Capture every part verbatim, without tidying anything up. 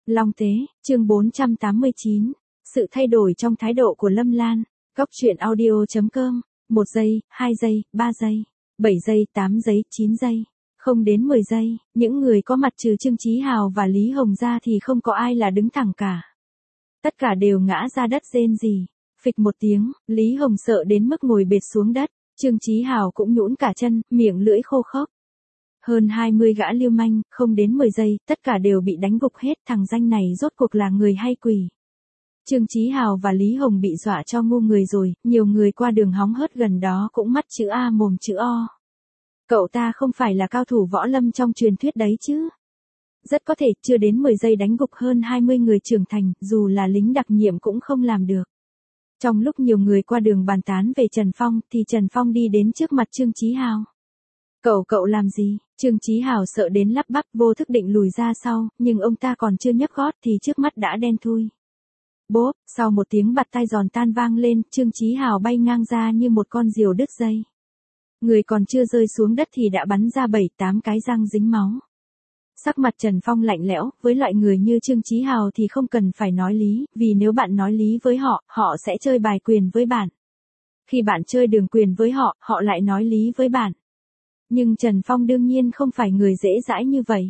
Long Tế, chương bốn trăm tám mươi chín. Sự thay đổi trong thái độ của Lâm Lan. Góc truyện audio.com. một giây, hai giây, ba giây, bảy giây, tám giây, chín giây. Không đến mười giây, những người có mặt trừ Trương Chí Hào và Lý Hồng ra thì không có ai là đứng thẳng cả. Tất cả đều ngã ra đất rên rỉ. Phịch một tiếng, Lý Hồng sợ đến mức ngồi bệt xuống đất. Trương Chí Hào cũng nhũn cả chân, miệng lưỡi khô khốc. Hơn hai mươi gã lưu manh, không đến mười giây, tất cả đều bị đánh gục hết. Thằng danh này rốt cuộc là người hay quỷ? Trương Chí Hào và Lý Hồng bị dọa cho ngu người rồi, nhiều người qua đường hóng hớt gần đó cũng mắt chữ A mồm chữ O. Cậu ta không phải là cao thủ võ lâm trong truyền thuyết đấy chứ? Rất có thể chưa đến mười giây đánh gục hơn hai mươi người trưởng thành, dù là lính đặc nhiệm cũng không làm được. Trong lúc nhiều người qua đường bàn tán về Trần Phong, thì Trần Phong đi đến trước mặt Trương Chí Hào. Cậu cậu làm gì? Trương Chí Hào sợ đến lắp bắp, vô thức định lùi ra sau, nhưng ông ta còn chưa nhấc gót thì trước mắt đã đen thui. Bốp, sau một tiếng bạt tai giòn tan vang lên, Trương Chí Hào bay ngang ra như một con diều đứt dây. Người còn chưa rơi xuống đất thì đã bắn ra bảy tám cái răng dính máu. Sắc mặt Trần Phong lạnh lẽo, với loại người như Trương Chí Hào thì không cần phải nói lý, vì nếu bạn nói lý với họ, họ sẽ chơi bài quyền với bạn. Khi bạn chơi đường quyền với họ, họ lại nói lý với bạn. Nhưng Trần Phong đương nhiên không phải người dễ dãi như vậy.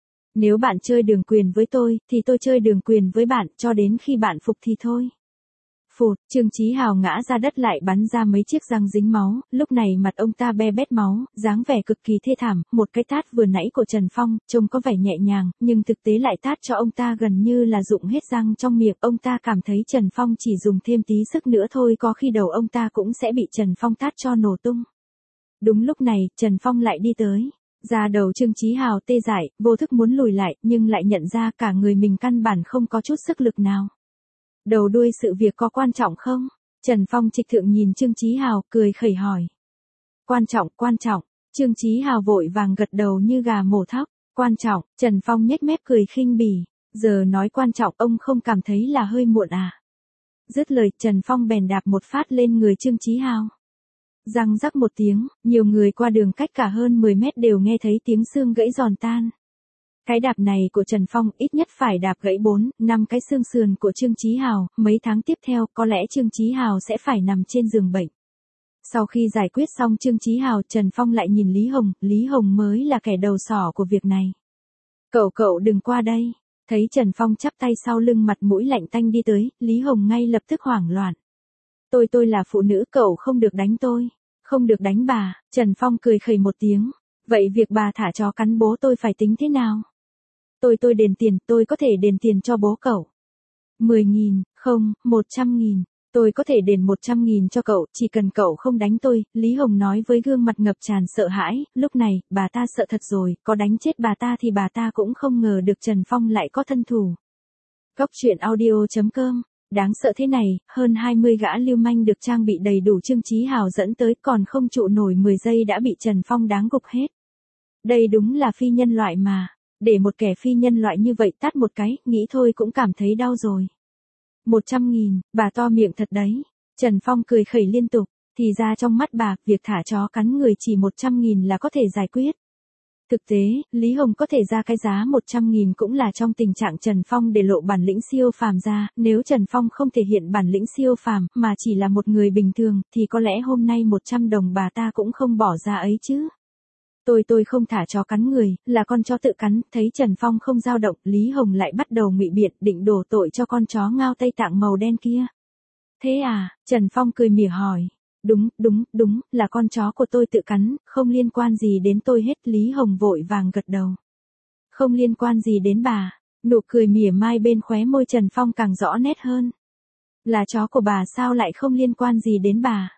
Nếu bạn chơi đường quyền với tôi, thì tôi chơi đường quyền với bạn, cho đến khi bạn phục thì thôi. Phụt, Trương Chí Hào ngã ra đất lại bắn ra mấy chiếc răng dính máu, lúc này mặt ông ta be bét máu, dáng vẻ cực kỳ thê thảm, một cái tát vừa nãy của Trần Phong, trông có vẻ nhẹ nhàng, nhưng thực tế lại tát cho ông ta gần như là rụng hết răng trong miệng, ông ta cảm thấy Trần Phong chỉ dùng thêm tí sức nữa thôi có khi đầu ông ta cũng sẽ bị Trần Phong tát cho nổ tung. Đúng lúc này, Trần Phong lại đi tới. Da đầu Trương Chí Hào tê dại, vô thức muốn lùi lại, nhưng lại nhận ra cả người mình căn bản không có chút sức lực nào. Đầu đuôi sự việc có quan trọng không? Trần Phong trịch thượng nhìn Trương Chí Hào, cười khẩy hỏi. Quan trọng, quan trọng. Trương Chí Hào vội vàng gật đầu như gà mổ thóc. Quan trọng, Trần Phong nhếch mép cười khinh bỉ. Giờ nói quan trọng ông không cảm thấy là hơi muộn à? Dứt lời, Trần Phong bèn đạp một phát lên người Trương Chí Hào. Răng rắc một tiếng, nhiều người qua đường cách cả hơn mười mét đều nghe thấy tiếng xương gãy giòn tan. Cái đạp này của Trần Phong ít nhất phải đạp gãy bốn, năm cái xương sườn của Trương Chí Hào, mấy tháng tiếp theo có lẽ Trương Chí Hào sẽ phải nằm trên giường bệnh. Sau khi giải quyết xong Trương Chí Hào, Trần Phong lại nhìn Lý Hồng, Lý Hồng mới là kẻ đầu sỏ của việc này. Cậu cậu đừng qua đây. Thấy Trần Phong chắp tay sau lưng mặt mũi lạnh tanh đi tới, Lý Hồng ngay lập tức hoảng loạn. Tôi tôi là phụ nữ, cậu không được đánh tôi. Không được đánh bà. Trần Phong cười khẩy một tiếng. Vậy việc bà thả chó cắn bố tôi phải tính thế nào? Tôi tôi đền tiền, tôi có thể đền tiền cho bố cậu. Mười nghìn, không, một trăm nghìn. Tôi có thể đền một trăm nghìn cho cậu, chỉ cần cậu không đánh tôi, Lý Hồng nói với gương mặt ngập tràn sợ hãi. Lúc này, bà ta sợ thật rồi, có đánh chết bà ta thì bà ta cũng không ngờ được Trần Phong lại có thân thủ. Góc truyện audio.com. Đáng sợ thế này, hơn hai mươi gã lưu manh được trang bị đầy đủ Trương Chí Hào dẫn tới còn không trụ nổi mười giây đã bị Trần Phong đáng gục hết. Đây đúng là phi nhân loại mà. Để một kẻ phi nhân loại như vậy tát một cái, nghĩ thôi cũng cảm thấy đau rồi. Một trăm nghìn, bà to miệng thật đấy. Trần Phong cười khẩy liên tục. Thì ra trong mắt bà, việc thả chó cắn người chỉ một trăm nghìn là có thể giải quyết. Thực tế, Lý Hồng có thể ra cái giá một trăm nghìn cũng là trong tình trạng Trần Phong để lộ bản lĩnh siêu phàm ra, nếu Trần Phong không thể hiện bản lĩnh siêu phàm, mà chỉ là một người bình thường, thì có lẽ hôm nay một trăm đồng bà ta cũng không bỏ ra ấy chứ. Tôi tôi không thả chó cắn người, là con chó tự cắn, thấy Trần Phong không dao động, Lý Hồng lại bắt đầu ngụy biện, định đổ tội cho con chó ngao Tây Tạng màu đen kia. Thế à, Trần Phong cười mỉa hỏi. Đúng, đúng, đúng, là con chó của tôi tự cắn, không liên quan gì đến tôi hết. Lý Hồng vội vàng gật đầu. Không liên quan gì đến bà. Nụ cười mỉa mai bên khóe môi Trần Phong càng rõ nét hơn. Là chó của bà sao lại không liên quan gì đến bà?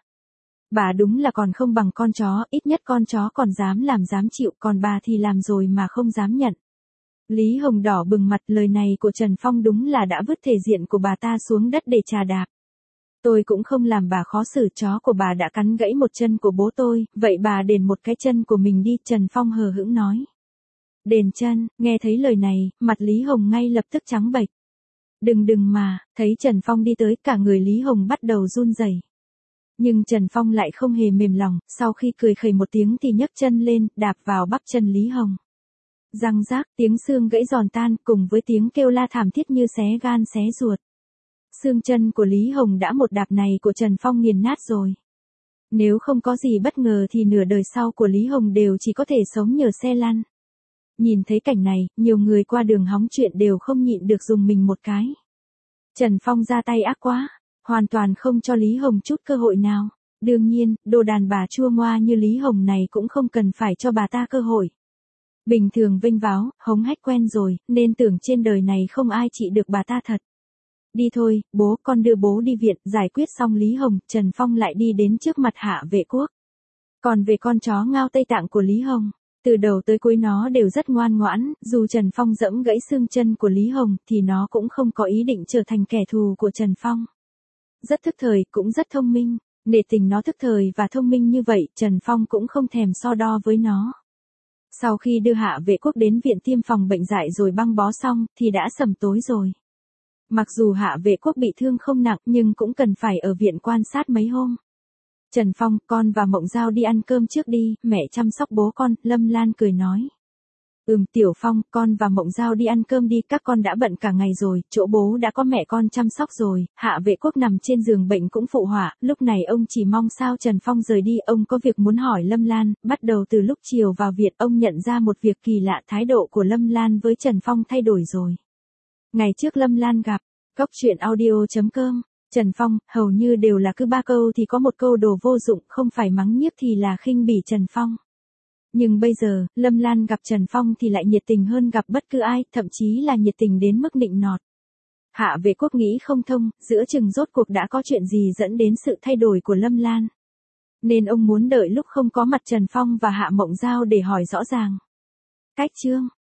Bà đúng là còn không bằng con chó, ít nhất con chó còn dám làm dám chịu, còn bà thì làm rồi mà không dám nhận. Lý Hồng đỏ bừng mặt, lời này của Trần Phong đúng là đã vứt thể diện của bà ta xuống đất để trà đạp. Tôi cũng không làm bà khó xử, chó của bà đã cắn gãy một chân của bố tôi, vậy bà đền một cái chân của mình đi, Trần Phong hờ hững nói. Đền chân, nghe thấy lời này, mặt Lý Hồng ngay lập tức trắng bệch. Đừng đừng mà, thấy Trần Phong đi tới, cả người Lý Hồng bắt đầu run rẩy. Nhưng Trần Phong lại không hề mềm lòng, sau khi cười khẩy một tiếng thì nhấc chân lên, đạp vào bắp chân Lý Hồng. Răng rác, tiếng xương gãy giòn tan cùng với tiếng kêu la thảm thiết như xé gan xé ruột. Xương chân của Lý Hồng đã một đạp này của Trần Phong nghiền nát rồi. Nếu không có gì bất ngờ thì nửa đời sau của Lý Hồng đều chỉ có thể sống nhờ xe lăn. Nhìn thấy cảnh này, nhiều người qua đường hóng chuyện đều không nhịn được dùng mình một cái. Trần Phong ra tay ác quá, hoàn toàn không cho Lý Hồng chút cơ hội nào. Đương nhiên, đồ đàn bà chua ngoa như Lý Hồng này cũng không cần phải cho bà ta cơ hội. Bình thường vênh váo, hống hách quen rồi, nên tưởng trên đời này không ai trị được bà ta thật. Đi thôi, bố, con đưa bố đi viện, giải quyết xong Lý Hồng, Trần Phong lại đi đến trước mặt Hạ Vệ Quốc. Còn về con chó ngao Tây Tạng của Lý Hồng, từ đầu tới cuối nó đều rất ngoan ngoãn, dù Trần Phong giẫm gãy xương chân của Lý Hồng thì nó cũng không có ý định trở thành kẻ thù của Trần Phong. Rất thức thời, cũng rất thông minh, nể tình nó thức thời và thông minh như vậy, Trần Phong cũng không thèm so đo với nó. Sau khi đưa Hạ Vệ Quốc đến viện tiêm phòng bệnh dại rồi băng bó xong, thì đã sẩm tối rồi. Mặc dù Hạ Vệ Quốc bị thương không nặng nhưng cũng cần phải ở viện quan sát mấy hôm. Trần Phong, con và Mộng Giao đi ăn cơm trước đi, mẹ chăm sóc bố con, Lâm Lan cười nói. Ừm Tiểu Phong, con và Mộng Giao đi ăn cơm đi, các con đã bận cả ngày rồi, chỗ bố đã có mẹ con chăm sóc rồi. Hạ Vệ Quốc nằm trên giường bệnh cũng phụ họa, lúc này ông chỉ mong sao Trần Phong rời đi, ông có việc muốn hỏi Lâm Lan, bắt đầu từ lúc chiều vào viện ông nhận ra một việc kỳ lạ, thái độ của Lâm Lan với Trần Phong thay đổi rồi. Ngày trước Lâm Lan gặp, Cốc Truyện Audio chấm com, Trần Phong, hầu như đều là cứ ba câu thì có một câu đồ vô dụng, không phải mắng nhiếc thì là khinh bỉ Trần Phong. Nhưng bây giờ, Lâm Lan gặp Trần Phong thì lại nhiệt tình hơn gặp bất cứ ai, thậm chí là nhiệt tình đến mức nịnh nọt. Hạ Vệ Quốc nghĩ không thông, giữa chừng rốt cuộc đã có chuyện gì dẫn đến sự thay đổi của Lâm Lan. Nên ông muốn đợi lúc không có mặt Trần Phong và Hạ Mộng Giao để hỏi rõ ràng. Cách chương